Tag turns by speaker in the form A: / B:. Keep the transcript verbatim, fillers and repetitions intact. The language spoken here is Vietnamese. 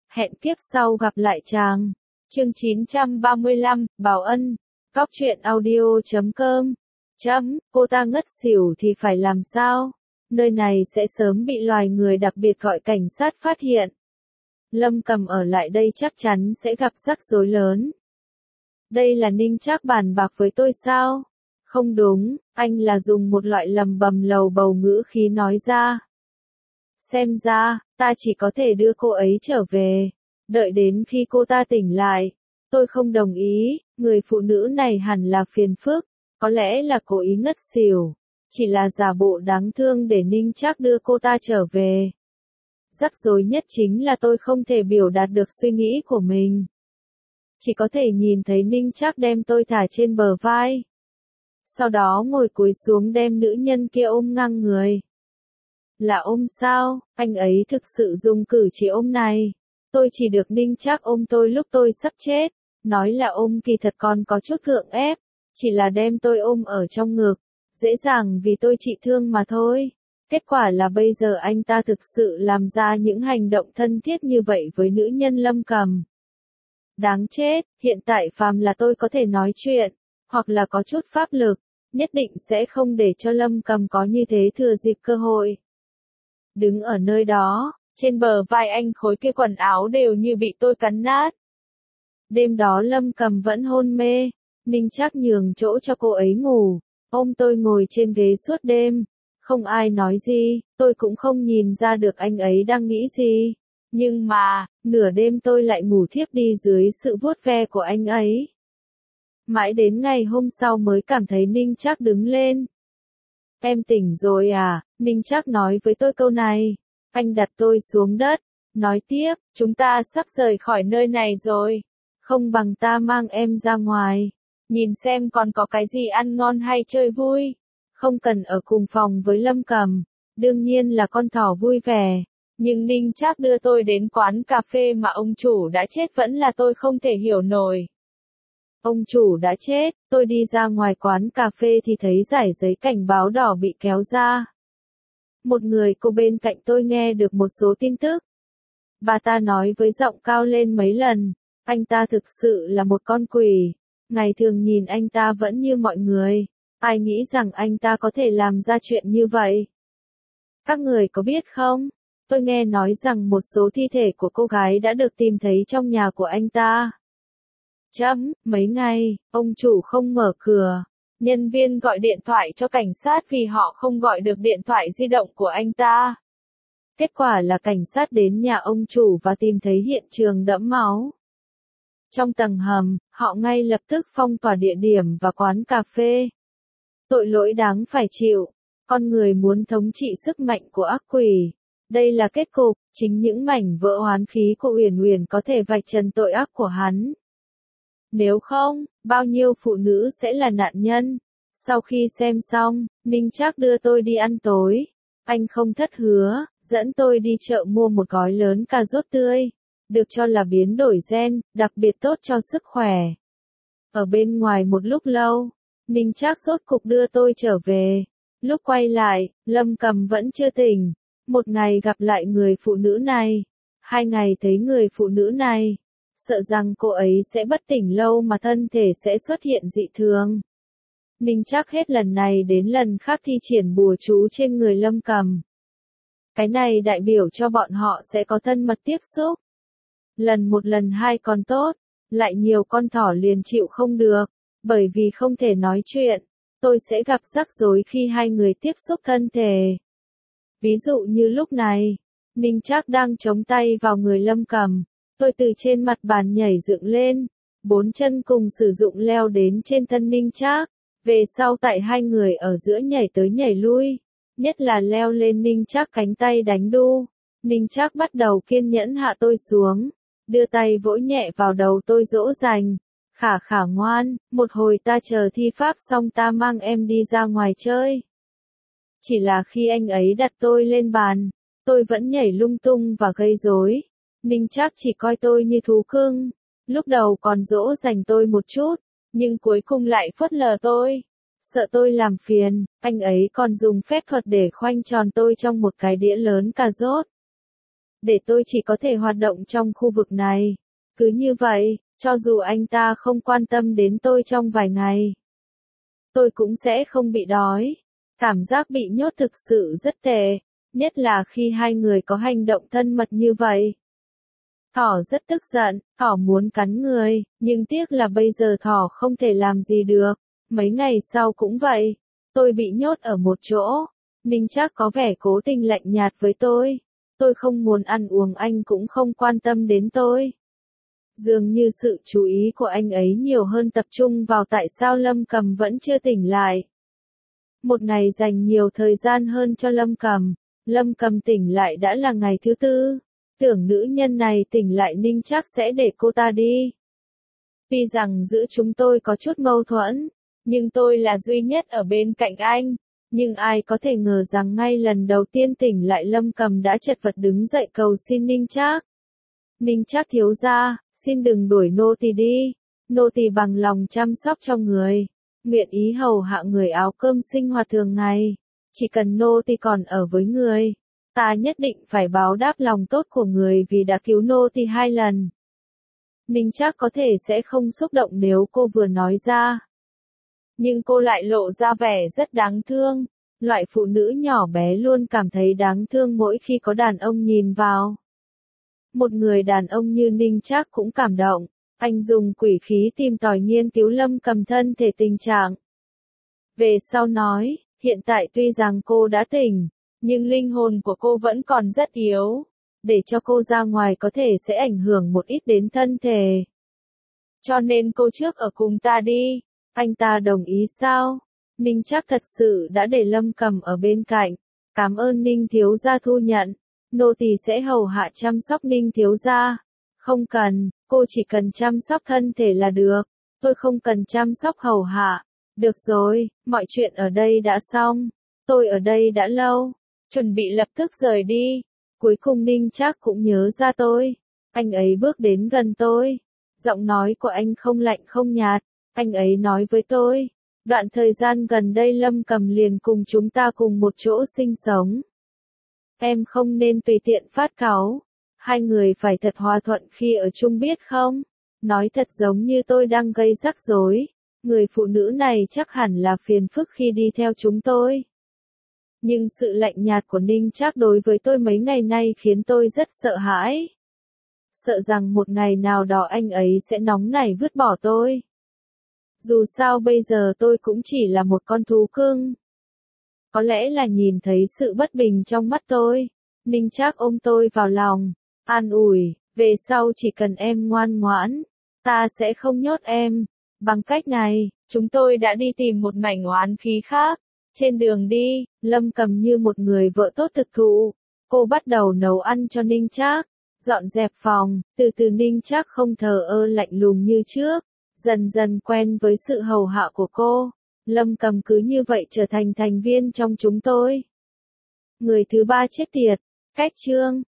A: Hẹn kiếp sau gặp lại chàng. Chương chín trăm ba mươi lăm, Bảo Ân. Cóc truyện audio chấm com. Chấm, cô ta ngất xỉu thì phải làm sao? Nơi này sẽ sớm bị loài người đặc biệt gọi cảnh sát phát hiện. Lâm Cầm ở lại đây chắc chắn sẽ gặp rắc rối lớn. Đây là Ninh Trác bàn bạc với tôi sao? Không đúng, anh là dùng một loại lầm bầm lầu bầu ngữ khí nói ra. Xem ra, ta chỉ có thể đưa cô ấy trở về. Đợi đến khi cô ta tỉnh lại. Tôi không đồng ý, người phụ nữ này hẳn là phiền phức. Có lẽ là cố ý ngất xỉu. Chỉ là giả bộ đáng thương để Ninh Trác đưa cô ta trở về. Rắc rối nhất chính là tôi không thể biểu đạt được suy nghĩ của mình. Chỉ có thể nhìn thấy Ninh Trác đem tôi thả trên bờ vai. Sau đó ngồi cúi xuống đem nữ nhân kia ôm ngang người. Là ôm sao, anh ấy thực sự dùng cử chỉ ôm này. Tôi chỉ được Ninh Trác ôm tôi lúc tôi sắp chết. Nói là ôm kỳ thật còn có chút gượng ép. Chỉ là đem tôi ôm ở trong ngực. Dễ dàng vì tôi trị thương mà thôi. Kết quả là bây giờ anh ta thực sự làm ra những hành động thân thiết như vậy với nữ nhân Lâm Cầm. Đáng chết, hiện tại phàm là tôi có thể nói chuyện, hoặc là có chút pháp lực, nhất định sẽ không để cho Lâm Cầm có như thế thừa dịp cơ hội. Đứng ở nơi đó, trên bờ vai anh khối kia quần áo đều như bị tôi cắn nát. Đêm đó Lâm Cầm vẫn hôn mê, Ninh Trác nhường chỗ cho cô ấy ngủ, ôm tôi ngồi trên ghế suốt đêm. Không ai nói gì, tôi cũng không nhìn ra được anh ấy đang nghĩ gì. Nhưng mà, nửa đêm tôi lại ngủ thiếp đi dưới sự vuốt ve của anh ấy. Mãi đến ngày hôm sau mới cảm thấy Ninh Trác đứng lên. Em tỉnh rồi à, Ninh Trác nói với tôi câu này. Anh đặt tôi xuống đất, nói tiếp, chúng ta sắp rời khỏi nơi này rồi. Không bằng ta mang em ra ngoài, nhìn xem còn có cái gì ăn ngon hay chơi vui. Không cần ở cùng phòng với Lâm Cầm, đương nhiên là con thỏ vui vẻ. Nhưng Ninh Trác đưa tôi đến quán cà phê mà ông chủ đã chết vẫn là tôi không thể hiểu nổi. Ông chủ đã chết, tôi đi ra ngoài quán cà phê thì thấy dải giấy cảnh báo đỏ bị kéo ra. Một người cô bên cạnh tôi nghe được một số tin tức. Bà ta nói với giọng cao lên mấy lần, anh ta thực sự là một con quỷ. Ngày thường nhìn anh ta vẫn như mọi người. Ai nghĩ rằng anh ta có thể làm ra chuyện như vậy? Các người có biết không? Tôi nghe nói rằng một số thi thể của cô gái đã được tìm thấy trong nhà của anh ta. Chấm, mấy ngày, ông chủ không mở cửa. Nhân viên gọi điện thoại cho cảnh sát vì họ không gọi được điện thoại di động của anh ta. Kết quả là cảnh sát đến nhà ông chủ và tìm thấy hiện trường đẫm máu. Trong tầng hầm, họ ngay lập tức phong tỏa địa điểm và quán cà phê. Tội lỗi đáng phải chịu. Con người muốn thống trị sức mạnh của ác quỷ. Đây là kết cục, chính những mảnh vỡ oán khí của Uyển Uyển có thể vạch trần tội ác của hắn. Nếu không, bao nhiêu phụ nữ sẽ là nạn nhân. Sau khi xem xong, Ninh Trác đưa tôi đi ăn tối. Anh không thất hứa, dẫn tôi đi chợ mua một gói lớn cà rốt tươi. Được cho là biến đổi gen, đặc biệt tốt cho sức khỏe. Ở bên ngoài một lúc lâu, Ninh Trác rốt cục đưa tôi trở về. Lúc quay lại, Lâm Cầm vẫn chưa tỉnh. Một ngày gặp lại người phụ nữ này. Hai ngày thấy người phụ nữ này. Sợ rằng cô ấy sẽ bất tỉnh lâu mà thân thể sẽ xuất hiện dị thường. Ninh Trác hết lần này đến lần khác thi triển bùa chú trên người Lâm Cầm. Cái này đại biểu cho bọn họ sẽ có thân mật tiếp xúc. Lần một lần hai còn tốt, lại nhiều con thỏ liền chịu không được. Bởi vì không thể nói chuyện, tôi sẽ gặp rắc rối khi hai người tiếp xúc thân thể. Ví dụ như lúc này, Ninh Trác đang chống tay vào người Lâm Cầm. Tôi từ trên mặt bàn nhảy dựng lên, bốn chân cùng sử dụng leo đến trên thân Ninh Trác. Về sau tại hai người ở giữa nhảy tới nhảy lui, nhất là leo lên Ninh Trác cánh tay đánh đu. Ninh Trác bắt đầu kiên nhẫn hạ tôi xuống, đưa tay vỗ nhẹ vào đầu tôi dỗ dành. Khả khả ngoan, một hồi ta chờ thi pháp xong ta mang em đi ra ngoài chơi. Chỉ là khi anh ấy đặt tôi lên bàn, tôi vẫn nhảy lung tung và gây rối. Ninh Trác chỉ coi tôi như thú cưng, lúc đầu còn dỗ dành tôi một chút, nhưng cuối cùng lại phớt lờ tôi. Sợ tôi làm phiền, anh ấy còn dùng phép thuật để khoanh tròn tôi trong một cái đĩa lớn cà rốt. để tôi chỉ có thể hoạt động trong khu vực này. Cứ như vậy, cho dù anh ta không quan tâm đến tôi trong vài ngày, tôi cũng sẽ không bị đói. Cảm giác bị nhốt thực sự rất tệ, nhất là khi hai người có hành động thân mật như vậy. Thỏ rất tức giận, thỏ muốn cắn người, nhưng tiếc là bây giờ thỏ không thể làm gì được. Mấy ngày sau cũng vậy, tôi bị nhốt ở một chỗ. Ninh Trác có vẻ cố tình lạnh nhạt với tôi. Tôi không muốn ăn uống anh cũng không quan tâm đến tôi. Dường như sự chú ý của anh ấy nhiều hơn tập trung vào tại sao Lâm Cầm vẫn chưa tỉnh lại. Một ngày dành nhiều thời gian hơn cho Lâm Cầm. Lâm Cầm tỉnh lại đã là ngày thứ tư. Tưởng nữ nhân này tỉnh lại Ninh Trác sẽ để cô ta đi. Tuy rằng giữa chúng tôi có chút mâu thuẫn, nhưng tôi là duy nhất ở bên cạnh anh. Nhưng ai có thể ngờ rằng ngay lần đầu tiên tỉnh lại Lâm Cầm đã chật vật đứng dậy cầu xin Ninh Trác. Ninh Trác thiếu gia, xin đừng đuổi nô tỳ đi. Nô tỳ bằng lòng chăm sóc cho người, nguyện ý hầu hạ người áo cơm sinh hoạt thường ngày. Chỉ cần nô tỳ còn ở với người, ta nhất định phải báo đáp lòng tốt của người vì đã cứu nô tỳ hai lần. Ninh Trác có thể sẽ không xúc động nếu cô vừa nói ra. Nhưng cô lại lộ ra vẻ rất đáng thương. Loại phụ nữ nhỏ bé luôn cảm thấy đáng thương mỗi khi có đàn ông nhìn vào. Một người đàn ông như Ninh Trác cũng cảm động. Anh dùng quỷ khí tìm tòi nghiên cứu Lâm Cầm thân thể tình trạng. Về sau nói, hiện tại tuy rằng cô đã tỉnh, nhưng linh hồn của cô vẫn còn rất yếu. Để cho cô ra ngoài có thể sẽ ảnh hưởng một ít đến thân thể. Cho nên cô trước ở cùng ta đi. Anh ta đồng ý sao? Ninh Trác thật sự đã để Lâm Cầm ở bên cạnh. Cảm ơn Ninh thiếu gia thu nhận. Nô tỳ sẽ hầu hạ chăm sóc Ninh thiếu gia. Không cần, cô chỉ cần chăm sóc thân thể là được. Tôi không cần chăm sóc hầu hạ. Được rồi, mọi chuyện ở đây đã xong. Tôi ở đây đã lâu, chuẩn bị lập tức rời đi. Cuối cùng Ninh Trác cũng nhớ ra tôi. Anh ấy bước đến gần tôi. Giọng nói của anh không lạnh không nhạt. Anh ấy nói với tôi, đoạn thời gian gần đây Lâm Cầm liền cùng chúng ta cùng một chỗ sinh sống. Em không nên tùy tiện phát cáu. Hai người phải thật hòa thuận khi ở chung biết không? Nói thật giống như tôi đang gây rắc rối. Người phụ nữ này chắc hẳn là phiền phức khi đi theo chúng tôi. Nhưng sự lạnh nhạt của Ninh Trác đối với tôi mấy ngày nay khiến tôi rất sợ hãi. Sợ rằng một ngày nào đó anh ấy sẽ nóng nảy vứt bỏ tôi. Dù sao bây giờ tôi cũng chỉ là một con thú cưng. Có lẽ là nhìn thấy sự bất bình trong mắt tôi. Ninh Trác ôm tôi vào lòng, an ủi, về sau chỉ cần em ngoan ngoãn, ta sẽ không nhốt em. Bằng cách này, chúng tôi đã đi tìm một mảnh oán khí khác. Trên đường đi, Lâm Cầm như một người vợ tốt thực thụ. Cô bắt đầu nấu ăn cho Ninh Trác, dọn dẹp phòng, từ từ Ninh Trác không thờ ơ lạnh lùng như trước. Dần dần quen với sự hầu hạ của cô, Lâm Cầm cứ như vậy trở thành thành viên trong chúng tôi. Người thứ ba chết tiệt, cách chương.